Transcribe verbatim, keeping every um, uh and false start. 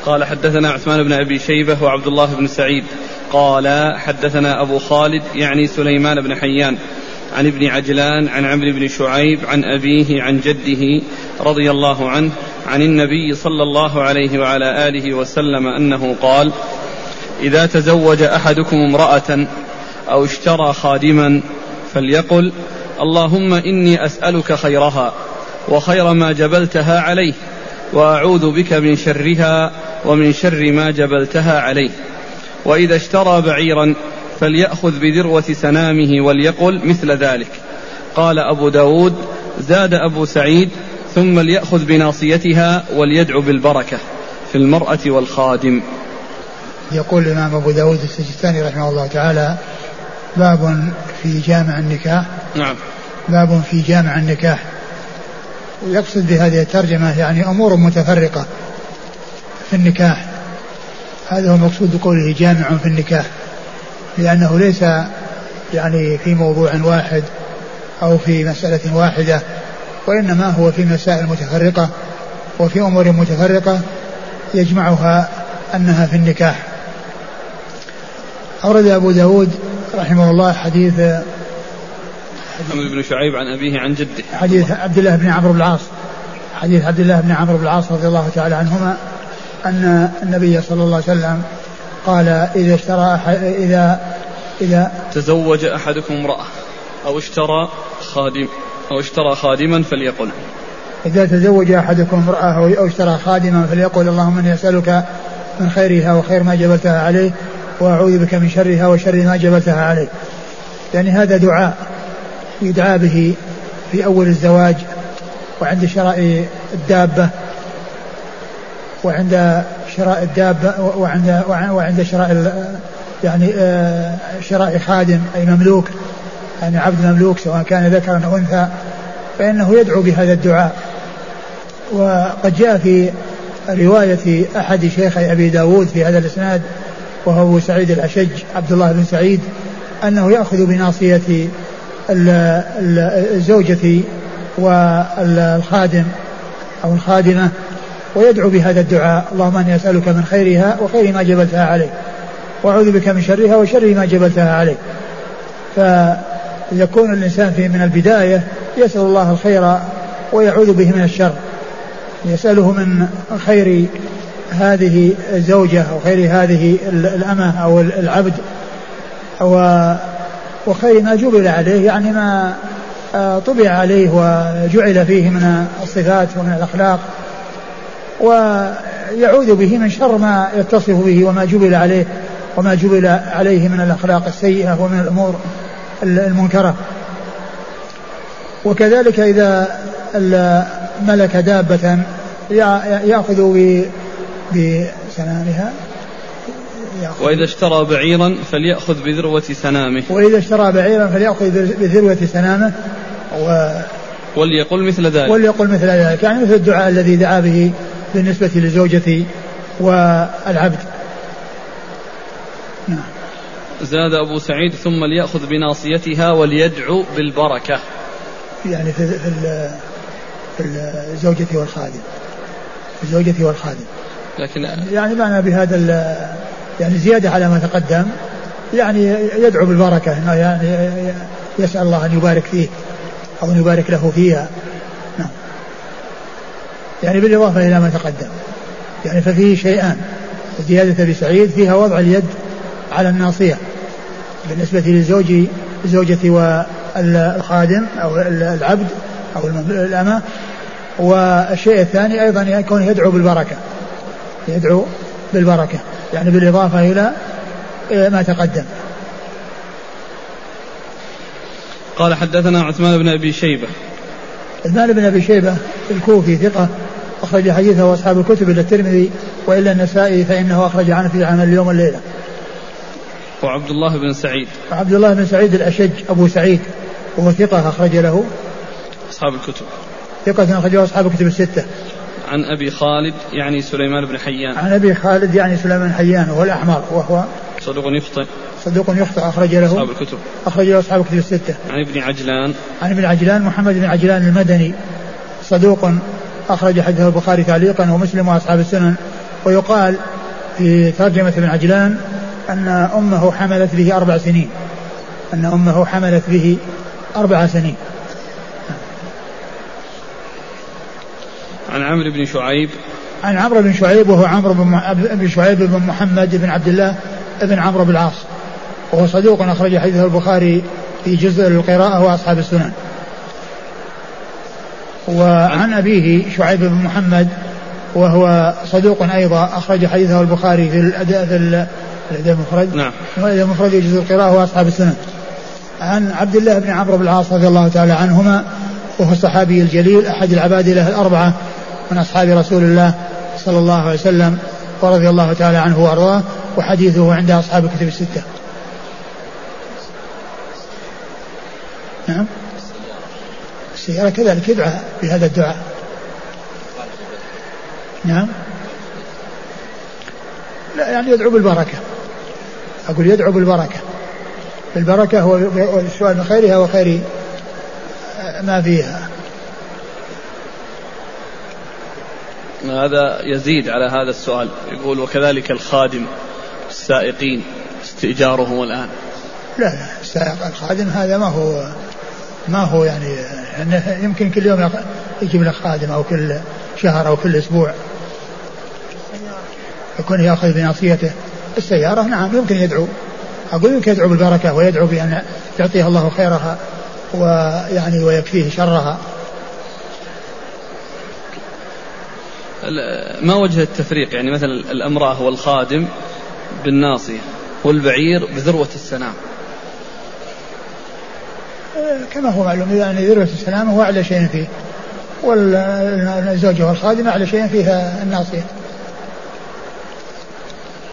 قال حدثنا عثمان بن أبي شيبة وعبد الله بن سعيد قال حدثنا أبو خالد يعني سليمان بن حيان عن ابن عجلان عن عمرو بن شعيب عن أبيه عن جده رضي الله عنه عن النبي صلى الله عليه وعلى آله وسلم أنه قال: إذا تزوج أحدكم امرأة أو اشترى خادما فليقل: اللهم إني أسألك خيرها وخير ما جبلتها عليه، وأعوذ بك من شرها ومن شر ما جبلتها عليه. وإذا اشترى بعيرا فليأخذ بذروة سنامه وليقل مثل ذلك. قال أبو داود: زاد أبو سعيد: ثم ليأخذ بناصيتها وليدعو بالبركة في المرأة والخادم. يقول الإمام أبو داود السجستاني رحمه الله تعالى: باب في جامع النكاح. نعم. باب في جامع النكاح. يقصد بهذه الترجمة يعني أمور متفرقة في النكاح، هذا هو المقصود بقوله جامع في النكاح، لأنه ليس يعني في موضوع واحد أو في مسألة واحدة، وإنما هو في مسائل متفرقة وفي أمور متفرقة يجمعها أنها في النكاح. أورد أبو داود رحمه الله حديث عمرو بن شعيب عن أبيه عن جده، حديث عبد الله بن عمرو بن العاص حديث عبد الله بن عمرو بن العاص رضي الله تعالى عنهما أن النبي صلى الله عليه وسلم قال: إذا اشترى إذا إذا تزوج أحدكم امرأة أو اشترى خادم أو اشترى خادما فليقل: إذا تزوج أحدكم امرأة أو اشترى خادما فليقل: اللهم إني أسألك من خيرها وخير ما جبلتها عليه، وأعوذ بك من شرها وشر ما جبلتها عليه. يعني هذا دعاء يدعى به في أول الزواج، وعند شراء الدابة، وعند شراء الدابة وعند وعند شراء يعني شراء خادم أي مملوك، يعني عبد مملوك سواء كان ذكرا أو أنثى، فإنه يدعو بهذا الدعاء. وقد جاء في رواية أحد شيخي أبي داود في هذا الإسناد وهو أبو سعيد الأشج عبد الله بن سعيد أنه يأخذ بناصية الزوجة والخادم أو الخادمة ويدعو بهذا الدعاء: اللهم إني أسألك من خيرها وخير ما جبلتها عليه، وأعوذ بك من شرها وشر ما جبلتها عليه. فيكون الإنسان في من البداية يسأل الله الخير ويعوذ به من الشر، يسأله من خير هذه الزوجة أو خير هذه الأمة أو العبد وخير ما جبل عليه، يعني ما طبع عليه وجعل فيه من الصفات ومن الأخلاق، ويعوذ به من شر ما يتصف به وما جبل عليه وما جبل عليه من الأخلاق السيئة ومن الأمور المنكرة. وكذلك إذا ملك دابة يأخذ بسنامها. وإذا اشترى بعيرا فليأخذ بذروة سنامه. وإذا اشترى بعيرا فليأخذ بذروة سنامه و وليقل مثل ذلك. وليقل مثل ذلك، يعني مثل الدعاء الذي دعا به بالنسبة لزوجتي والعبد. نعم. زاد أبو سعيد: ثم ليأخذ بناصيتها وليدعو بالبركة. يعني في في الزوجة والخادم، الزوجة والخادم. لكن يعني معنى بهذا يعني زيادة على ما تقدم، يعني يدعو بالبركة، إنه يعني يسأل الله أن يبارك فيه أو أن يبارك له فيها. نعم. يعني بالإضافة إلى ما تقدم، يعني ففيه شيئان: زيادة أبي سعيد فيها وضع اليد على الناصية بالنسبة للزوج الزوجة والخادم أو العبد أو الأمة، والشيء الثاني أيضا يكون يدعو بالبركة، يدعو بالبركة يعني بالإضافة إلى ما تقدم. قال حدثنا عثمان بن أبي شيبة. عثمان بن أبي شيبة الكوفي ثقة أخرج حديثه وأصحاب الكتب إلا الترمذي وإلا النسائي فإنه أخرج عنه في عمل اليوم والليلة. وعبد الله بن سعيد. وعبد الله بن سعيد الأشج أبو سعيد وهو ثقة أخرج له أصحاب الكتب. ثقة أخرج له أصحاب الكتب الستة. عن أبي خالد يعني سليمان بن حيان. عن أبي خالد يعني سليمان بن حيان وهو الأحمر وهو صدوق يخطئ. صدوق يخطئ أخرج له أصحاب الكتب. أخرج له أصحاب الكتب الستة. عن ابن عجلان. عن ابن عجلان محمد بن عجلان المدني صدوق أخرج حديثه البخاري تعليقا ومسلم وأصحاب السنن ويقال في ترجمة ابن عجلان أن أمه حملت به أربع سنين أن أمه حملت به أربع سنين. عن عمرو بن شعيب عن عمرو بن شعيب وهو عمرو بن شعيب بن محمد بن عبد الله بن عمرو بن العاص وهو صدوق أخرج حديثه البخاري في جزء القراءة وأصحاب السنن. وعن أبيه شعيب بن محمد وهو صدوق أيضا أخرج حديثه البخاري في الأداء في الأداء المفرد نعم الأداء المفرد في جزء القراءة وأصحاب السنن. عن عبد الله بن عمرو بن العاص رضي الله تعالى عنهما وهو الصحابي الجليل أحد العبادلة الأربعة من أصحاب رسول الله صلى الله عليه وسلم ورضي الله تعالى عنه وأرضاه وحديثه عند أصحاب الكتب الستة. نعم السيارة كذلك يدعى بهذا الدعاء. نعم لا يعني يدعو بالبركة أقول يدعو بالبركة بالبركة هو السؤال من خيرها وخير ما فيها. هذا يزيد على هذا السؤال يقول وكذلك الخادم السائقين استئجارهم الآن. لا لا السائق الخادم هذا ما هو ما هو يعني يمكن كل يوم يجيب لك خادم أو كل شهر أو كل أسبوع يكون يأخذ بناصيته. السيارة نعم يمكن يدعو أقول يمكن يدعو بالبركة ويدعو بأن يعطيها الله خيرها ويعني ويكفيه شرها. ما وجه التفريق يعني مثلا الأمرأة والخادم بالناصية والبعير بذروة السنام؟ كما هو معلوم يعني ذروة السنام هو أعلى شيء فيه والزوجة والخادم أعلى شيء فيها الناصية.